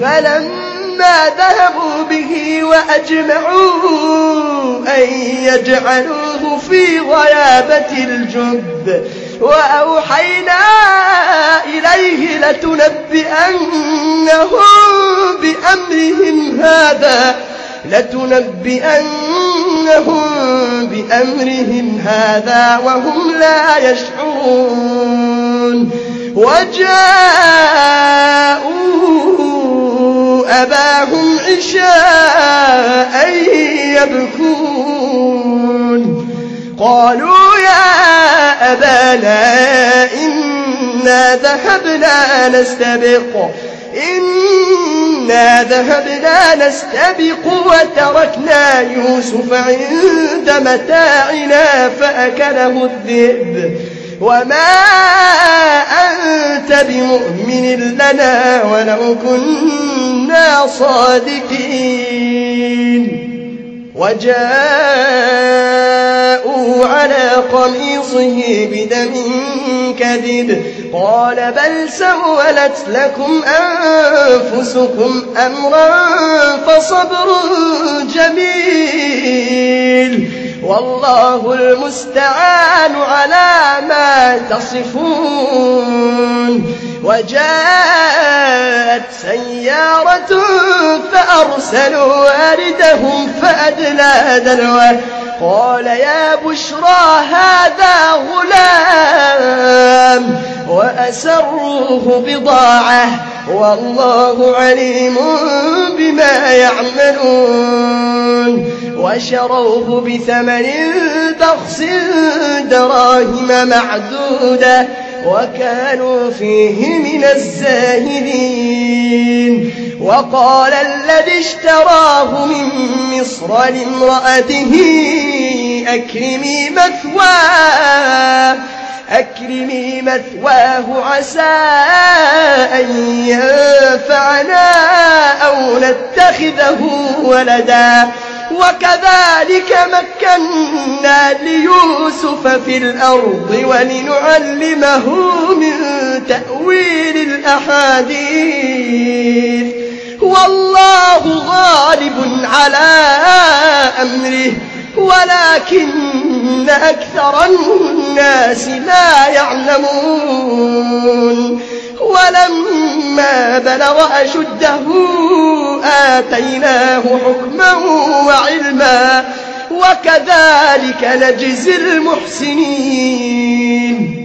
فلما ذهبوا به وأجمعوا أن يجعلوه في غيابة الجب وأوحينا إليه لتنبئنهم بأمرهم هذا وهم لا يشعرون وجاءوا أباهم عشاء يبكون قالوا يا أبانا إنا ذهبنا نستبق وتركنا يوسف عند متاعنا فأكله الذئب وما أنت بمؤمن لنا ولو كنا صادقين وجاءوا على قميصه بدم كذب قال بل سولت لكم أنفسكم أمرا فصبر جميل والله المستعان على ما تصفون وجاءت سيارة فأرسلوا واردهم فأدلى دلوه قال يا بشرى هذا غلام وأسروه بضاعة والله عليم بما يعملون وشروه بثمن بخس دراهم معدودة وكانوا فيه من الزاهدين وقال الذي اشتراه من مصر لامرأته أكرمي مثواه عسى أن ينفعنا أو نتخذه ولدا وكذلك مكنا ليوسف في الأرض ولنعلمه من تأويل الأحاديث والله غالب على أمره ولكن أكثر الناس لا يعلمون ولما بلغ أشده آتيناه حكما وعلما وكذلك نجزي المحسنين